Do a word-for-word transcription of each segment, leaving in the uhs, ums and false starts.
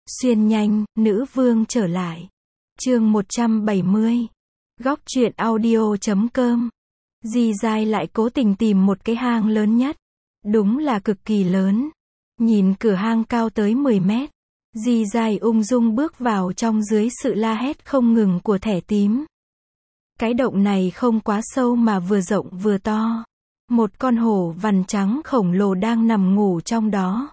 Xuyên nhanh, nữ vương trở lại. Chương một trăm bảy mươi. Góc truyện audio chấm com. Di Dai lại cố tình tìm một cái hang lớn nhất. Đúng là cực kỳ lớn. Nhìn cửa hang cao tới mười mét. Di Dai ung dung bước vào trong dưới sự la hét không ngừng của thẻ tím. Cái động này không quá sâu mà vừa rộng vừa to. Một con hổ vằn trắng khổng lồ đang nằm ngủ trong đó.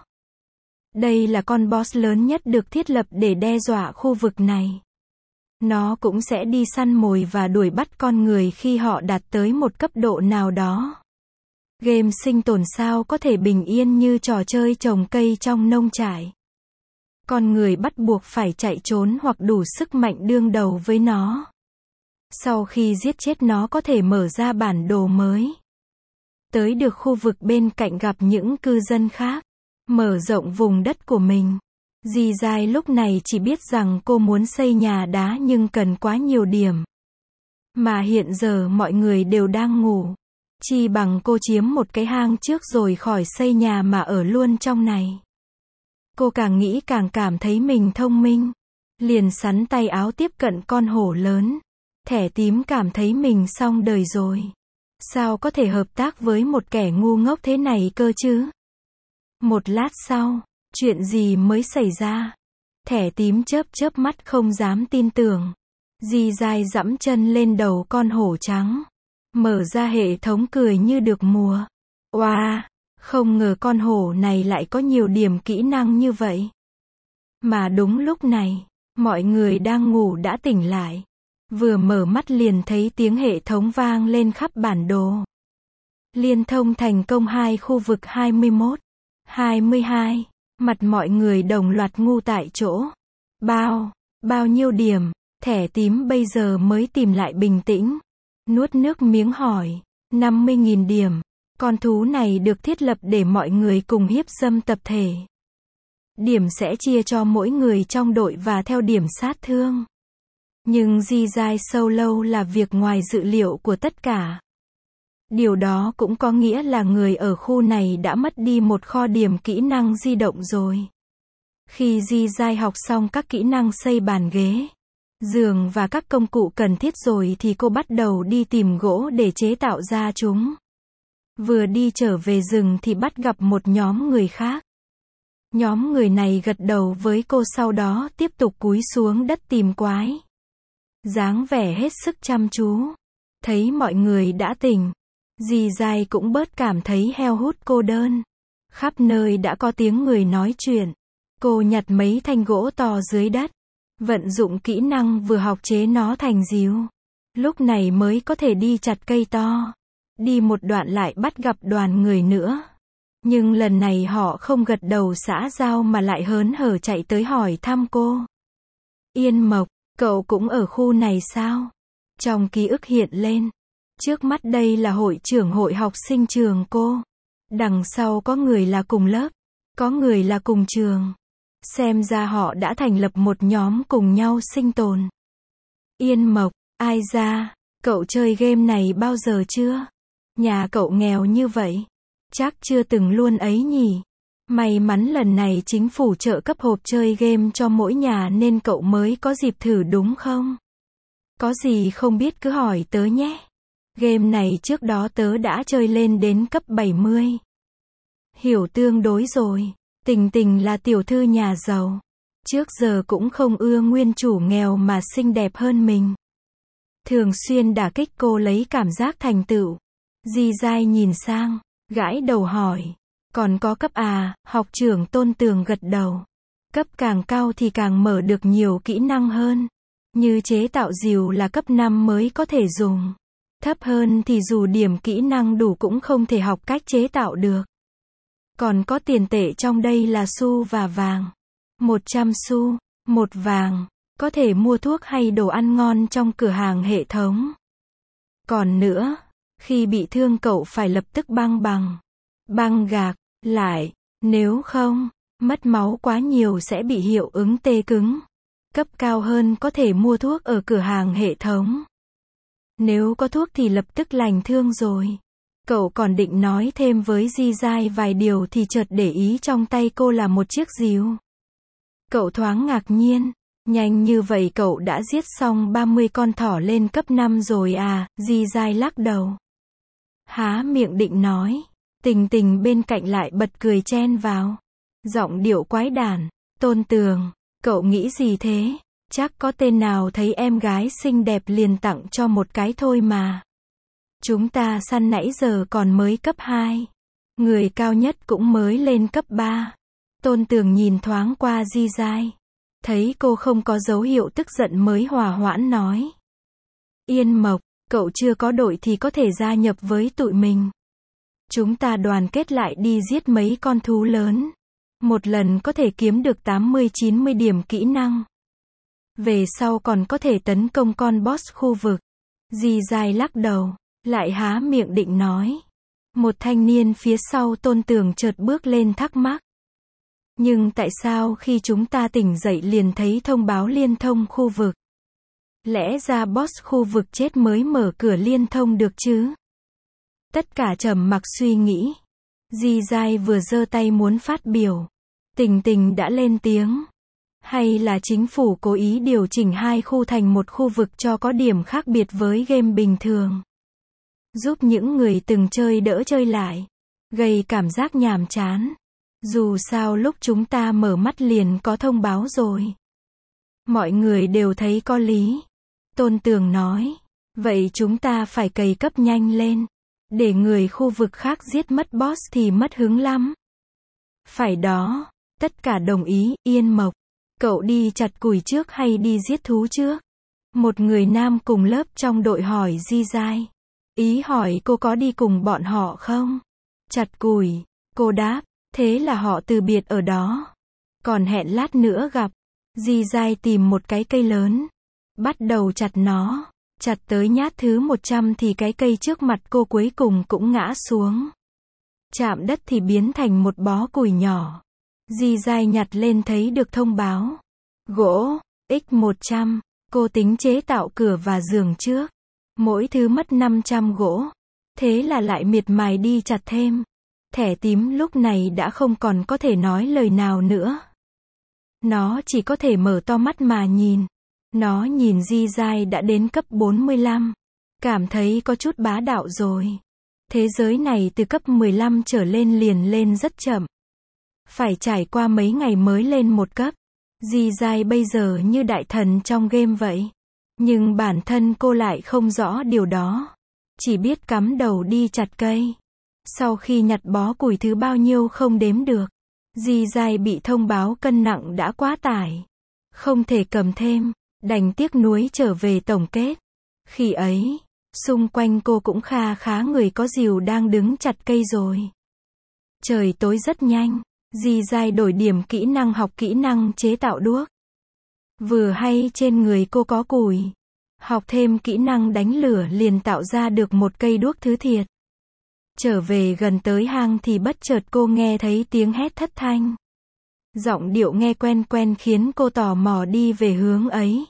Đây là con boss lớn nhất được thiết lập để đe dọa khu vực này. Nó cũng sẽ đi săn mồi và đuổi bắt con người khi họ đạt tới một cấp độ nào đó. Game sinh tồn sao có thể bình yên như trò chơi trồng cây trong nông trại. Con người bắt buộc phải chạy trốn hoặc đủ sức mạnh đương đầu với nó. Sau khi giết chết nó có thể mở ra bản đồ mới. Tới được khu vực bên cạnh gặp những cư dân khác. Mở rộng vùng đất của mình. Di Dai lúc này chỉ biết rằng cô muốn xây nhà đá nhưng cần quá nhiều điểm. Mà hiện giờ mọi người đều đang ngủ. Chi bằng cô chiếm một cái hang trước rồi khỏi xây nhà mà ở luôn trong này. Cô càng nghĩ càng cảm thấy mình thông minh. Liền sắn tay áo tiếp cận con hổ lớn. Thẻ tím cảm thấy mình xong đời rồi. Sao có thể hợp tác với một kẻ ngu ngốc thế này cơ chứ? Một lát sau, chuyện gì mới xảy ra? Thẻ tím chớp chớp mắt không dám tin tưởng. Di Dai dẫm chân lên đầu con hổ trắng. Mở ra hệ thống cười như được mùa. Oa, wow, không ngờ con hổ này lại có nhiều điểm kỹ năng như vậy. Mà đúng lúc này, mọi người đang ngủ đã tỉnh lại. Vừa mở mắt liền thấy tiếng hệ thống vang lên khắp bản đồ. Liên thông thành công hai khu vực hai mươi mốt, hai mươi hai, mặt mọi người đồng loạt ngu tại chỗ. Bao, bao nhiêu điểm? Thẻ tím bây giờ mới tìm lại bình tĩnh. Nuốt nước miếng hỏi. năm mươi nghìn điểm. Con thú này được thiết lập để mọi người cùng hiếp dâm tập thể. Điểm sẽ chia cho mỗi người trong đội và theo điểm sát thương. Nhưng Di Dai Solo là việc ngoài dự liệu của tất cả. Điều đó cũng có nghĩa là người ở khu này đã mất đi một kho điểm kỹ năng di động rồi. Khi Di Dai học xong các kỹ năng xây bàn ghế, giường và các công cụ cần thiết rồi thì cô bắt đầu đi tìm gỗ để chế tạo ra chúng. Vừa đi trở về rừng thì bắt gặp một nhóm người khác. Nhóm người này gật đầu với cô sau đó tiếp tục cúi xuống đất tìm quái. Dáng vẻ hết sức chăm chú. Thấy mọi người đã tỉnh. Di Dai cũng bớt cảm thấy heo hút cô đơn. Khắp nơi đã có tiếng người nói chuyện. Cô nhặt mấy thanh gỗ to dưới đất. Vận dụng kỹ năng vừa học chế nó thành díu. Lúc này mới có thể đi chặt cây to. Đi một đoạn lại bắt gặp đoàn người nữa. Nhưng lần này họ không gật đầu xã giao mà lại hớn hở chạy tới hỏi thăm cô. Yên Mộc, cậu cũng ở khu này sao? Trong ký ức hiện lên. Trước mắt đây là hội trưởng hội học sinh trường cô. Đằng sau có người là cùng lớp. Có người là cùng trường. Xem ra họ đã thành lập một nhóm cùng nhau sinh tồn. Yên Mộc, ai ra? Cậu chơi game này bao giờ chưa? Nhà cậu nghèo như vậy. Chắc chưa từng luôn ấy nhỉ? May mắn lần này chính phủ trợ cấp hộp chơi game cho mỗi nhà nên cậu mới có dịp thử đúng không? Có gì không biết cứ hỏi tớ nhé. Game này trước đó tớ đã chơi lên đến cấp bảy mươi. Hiểu tương đối rồi. Tình Tình là tiểu thư nhà giàu. Trước giờ cũng không ưa nguyên chủ nghèo mà xinh đẹp hơn mình. Thường xuyên đả kích cô lấy cảm giác thành tựu. Di Dai nhìn sang, gãi đầu hỏi. Còn có cấp à? Học trưởng Tôn Tường gật đầu. Cấp càng cao thì càng mở được nhiều kỹ năng hơn. Như chế tạo rìu là cấp năm mới có thể dùng. Thấp hơn thì dù điểm kỹ năng đủ cũng không thể học cách chế tạo được. Còn có tiền tệ trong đây là xu và vàng. một trăm xu, một vàng, có thể mua thuốc hay đồ ăn ngon trong cửa hàng hệ thống. Còn nữa, khi bị thương cậu phải lập tức băng bằng, băng gạc, lại, nếu không, mất máu quá nhiều sẽ bị hiệu ứng tê cứng. Cấp cao hơn có thể mua thuốc ở cửa hàng hệ thống. Nếu có thuốc thì lập tức lành thương rồi. Cậu còn định nói thêm với Di Dai vài điều thì chợt để ý trong tay cô là một chiếc rìu. Cậu thoáng ngạc nhiên. Nhanh như vậy cậu đã giết xong ba mươi con thỏ lên cấp năm rồi à, Di Dai lắc đầu. Há miệng định nói. Tình Tình bên cạnh lại bật cười chen vào. Giọng điệu quái đản. Tôn Tường, cậu nghĩ gì thế? Chắc có tên nào thấy em gái xinh đẹp liền tặng cho một cái thôi mà. Chúng ta săn nãy giờ còn mới cấp hai. Người cao nhất cũng mới lên cấp ba. Tôn Tường nhìn thoáng qua Di Dai. Thấy cô không có dấu hiệu tức giận mới hòa hoãn nói. Yên Mộc, cậu chưa có đội thì có thể gia nhập với tụi mình. Chúng ta đoàn kết lại đi giết mấy con thú lớn. Một lần có thể kiếm được tám mươi chín mươi điểm kỹ năng. Về sau còn có thể tấn công con boss khu vực. Di Dai lắc đầu, lại há miệng định nói. Một thanh niên phía sau Tôn Tường chợt bước lên thắc mắc. Nhưng tại sao khi chúng ta tỉnh dậy liền thấy thông báo liên thông khu vực? Lẽ ra boss khu vực chết mới mở cửa liên thông được chứ? Tất cả trầm mặc suy nghĩ. Di Dai vừa giơ tay muốn phát biểu. Tình Tình đã lên tiếng. Hay là chính phủ cố ý điều chỉnh hai khu thành một khu vực cho có điểm khác biệt với game bình thường? Giúp những người từng chơi đỡ chơi lại. Gây cảm giác nhàm chán. Dù sao lúc chúng ta mở mắt liền có thông báo rồi. Mọi người đều thấy có lý. Tôn Tường nói. Vậy chúng ta phải cày cấp nhanh lên. Để người khu vực khác giết mất boss thì mất hứng lắm. Phải đó. Tất cả đồng ý. Yên Mộc, cậu đi chặt củi trước hay đi giết thú trước? Một người nam cùng lớp trong đội hỏi Di Dai. Ý hỏi cô có đi cùng bọn họ không? Chặt củi, cô đáp. Thế là họ từ biệt ở đó. Còn hẹn lát nữa gặp. Di Dai tìm một cái cây lớn. Bắt đầu chặt nó. Chặt tới nhát thứ một trăm thì cái cây trước mặt cô cuối cùng cũng ngã xuống. Chạm đất thì biến thành một bó củi nhỏ. Di Dai nhặt lên thấy được thông báo. Gỗ, x một trăm. Cô tính chế tạo cửa và giường trước. Mỗi thứ mất năm trăm gỗ. Thế là lại miệt mài đi chặt thêm. Thẻ tím lúc này đã không còn có thể nói lời nào nữa. Nó chỉ có thể mở to mắt mà nhìn. Nó nhìn Di Dai đã đến cấp bốn mươi lăm. Cảm thấy có chút bá đạo rồi. Thế giới này từ cấp mười lăm trở lên liền lên rất chậm. Phải trải qua mấy ngày mới lên một cấp. Di Dai bây giờ như đại thần trong game vậy. Nhưng bản thân cô lại không rõ điều đó. Chỉ biết cắm đầu đi chặt cây. Sau khi nhặt bó củi thứ bao nhiêu không đếm được. Di Dai bị thông báo cân nặng đã quá tải. Không thể cầm thêm. Đành tiếc nuối trở về tổng kết. Khi ấy, xung quanh cô cũng kha khá người có rìu đang đứng chặt cây rồi. Trời tối rất nhanh. Di Dai đổi điểm kỹ năng học kỹ năng chế tạo đuốc. Vừa hay trên người cô có củi. Học thêm kỹ năng đánh lửa liền tạo ra được một cây đuốc thứ thiệt. Trở về gần tới hang thì bất chợt cô nghe thấy tiếng hét thất thanh. Giọng điệu nghe quen quen khiến cô tò mò đi về hướng ấy.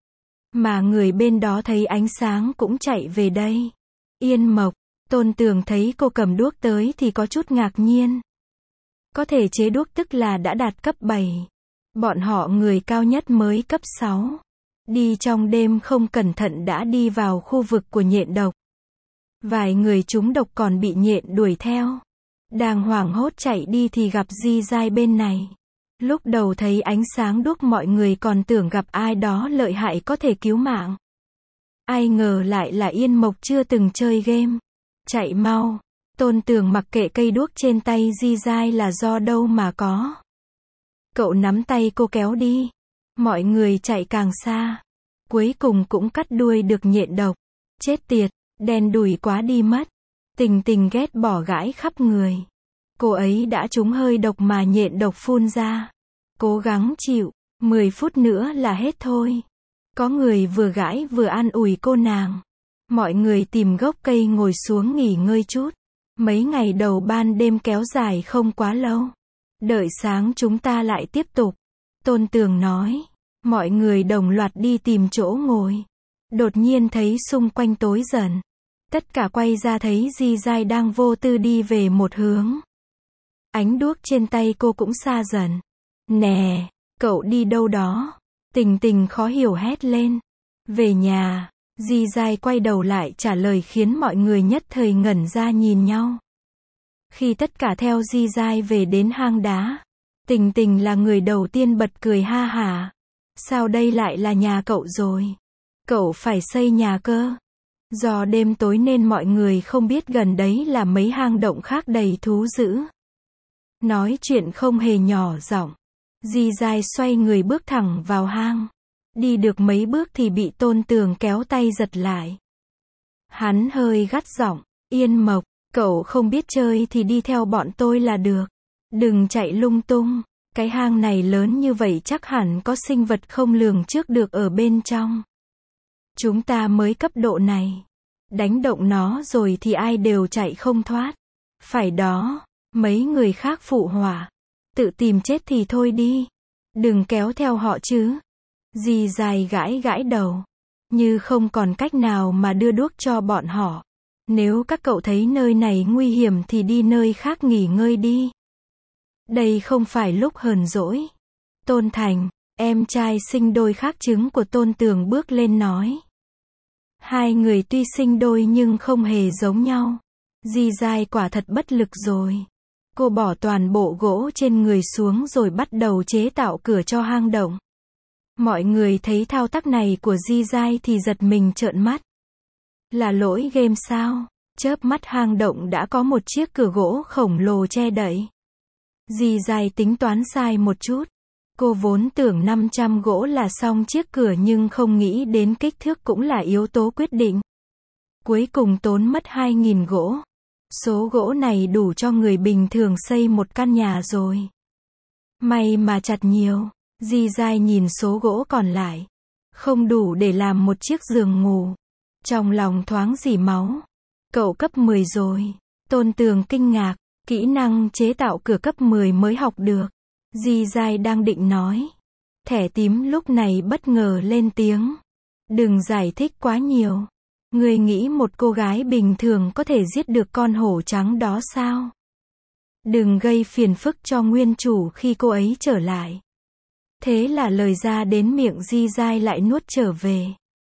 Mà người bên đó thấy ánh sáng cũng chạy về đây. Yên Mộc, Tôn Tường thấy cô cầm đuốc tới thì có chút ngạc nhiên. Có thể chế đuốc tức là đã đạt cấp bảy. Bọn họ người cao nhất mới cấp sáu. Đi trong đêm không cẩn thận đã đi vào khu vực của nhện độc. Vài người trúng độc còn bị nhện đuổi theo. Đang hoảng hốt chạy đi thì gặp Di Dai bên này. Lúc đầu thấy ánh sáng đuốc mọi người còn tưởng gặp ai đó lợi hại có thể cứu mạng. Ai ngờ lại là Yên Mộc chưa từng chơi game. Chạy mau. Tôn Tường mặc kệ cây đuốc trên tay Di Dai là do đâu mà có. Cậu nắm tay cô kéo đi. Mọi người chạy càng xa. Cuối cùng cũng cắt đuôi được nhện độc. Chết tiệt, đen đủi quá đi mất. Tình Tình ghét bỏ gãi khắp người. Cô ấy đã trúng hơi độc mà nhện độc phun ra. Cố gắng chịu, mười phút nữa là hết thôi. Có người vừa gãi vừa an ủi cô nàng. Mọi người tìm gốc cây ngồi xuống nghỉ ngơi chút. Mấy ngày đầu ban đêm kéo dài không quá lâu. Đợi sáng chúng ta lại tiếp tục. Tôn Tường nói. Mọi người đồng loạt đi tìm chỗ ngồi. Đột nhiên thấy xung quanh tối dần. Tất cả quay ra thấy Di Dai đang vô tư đi về một hướng. Ánh đuốc trên tay cô cũng xa dần. Nè, Cậu đi đâu đó? Tình Tình khó hiểu hét lên. Về nhà. Di Dai quay đầu lại trả lời khiến mọi người nhất thời ngẩn ra nhìn nhau. Khi tất cả theo Di Dai về đến hang đá, Tình Tình là người đầu tiên bật cười ha hả. Sao đây lại là nhà cậu rồi? Cậu phải xây nhà cơ. Do đêm tối nên mọi người không biết gần đấy là mấy hang động khác đầy thú dữ. Nói chuyện không hề nhỏ giọng. Di Dai xoay người bước thẳng vào hang. Đi được mấy bước thì bị Tôn Tường kéo tay giật lại. Hắn hơi gắt giọng, Yên Mộc, cậu không biết chơi thì đi theo bọn tôi là được. Đừng chạy lung tung. Cái hang này lớn như vậy chắc hẳn có sinh vật không lường trước được ở bên trong. Chúng ta mới cấp độ này. Đánh động nó rồi thì ai đều chạy không thoát. Phải đó. Mấy người khác phụ họa. Tự tìm chết thì thôi đi. Đừng kéo theo họ chứ. Di Dai gãi gãi đầu. Như không còn cách nào mà đưa đuốc cho bọn họ. Nếu các cậu thấy nơi này nguy hiểm thì đi nơi khác nghỉ ngơi đi. Đây không phải lúc hờn dỗi. Tôn Thành, em trai sinh đôi khác trứng của Tôn Tường bước lên nói. Hai người tuy sinh đôi nhưng không hề giống nhau. Di Dai quả thật bất lực rồi. Cô bỏ toàn bộ gỗ trên người xuống rồi bắt đầu chế tạo cửa cho hang động. Mọi người thấy thao tác này của Di Dai thì giật mình trợn mắt. Là lỗi game sao? Chớp mắt hang động đã có một chiếc cửa gỗ khổng lồ che đậy. Di Dai tính toán sai một chút. Cô vốn tưởng năm trăm gỗ là xong chiếc cửa nhưng không nghĩ đến kích thước cũng là yếu tố quyết định. Cuối cùng tốn mất hai nghìn gỗ. Số gỗ này đủ cho người bình thường xây một căn nhà rồi. May mà chặt nhiều. Di Dai nhìn số gỗ còn lại. Không đủ để làm một chiếc giường ngủ. Trong lòng thoáng rỉ máu. Cậu cấp mười rồi. Tôn Tường kinh ngạc. Kỹ năng chế tạo cửa cấp mười mới học được. Di Dai đang định nói. Thẻ tím lúc này bất ngờ lên tiếng. Đừng giải thích quá nhiều. Ngươi nghĩ một cô gái bình thường có thể giết được con hổ trắng đó sao? Đừng gây phiền phức cho nguyên chủ khi cô ấy trở lại. Thế là lời ra đến miệng Di Dai lại nuốt trở về.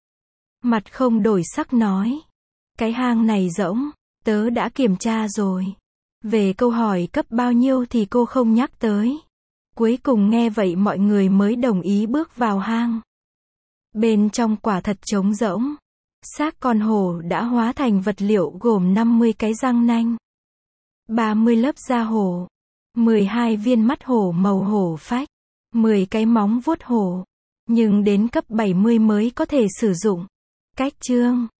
Mặt không đổi sắc nói. Cái hang này rỗng, tớ đã kiểm tra rồi. Về câu hỏi cấp bao nhiêu thì cô không nhắc tới. Cuối cùng nghe vậy mọi người mới đồng ý bước vào hang. Bên trong quả thật trống rỗng. Xác con hổ đã hóa thành vật liệu gồm năm mươi cái răng nanh, ba mươi lớp da hổ, mười hai viên mắt hổ màu hổ phách, mười cái móng vuốt hổ. Nhưng đến cấp bảy mươi mới có thể sử dụng. Cách chương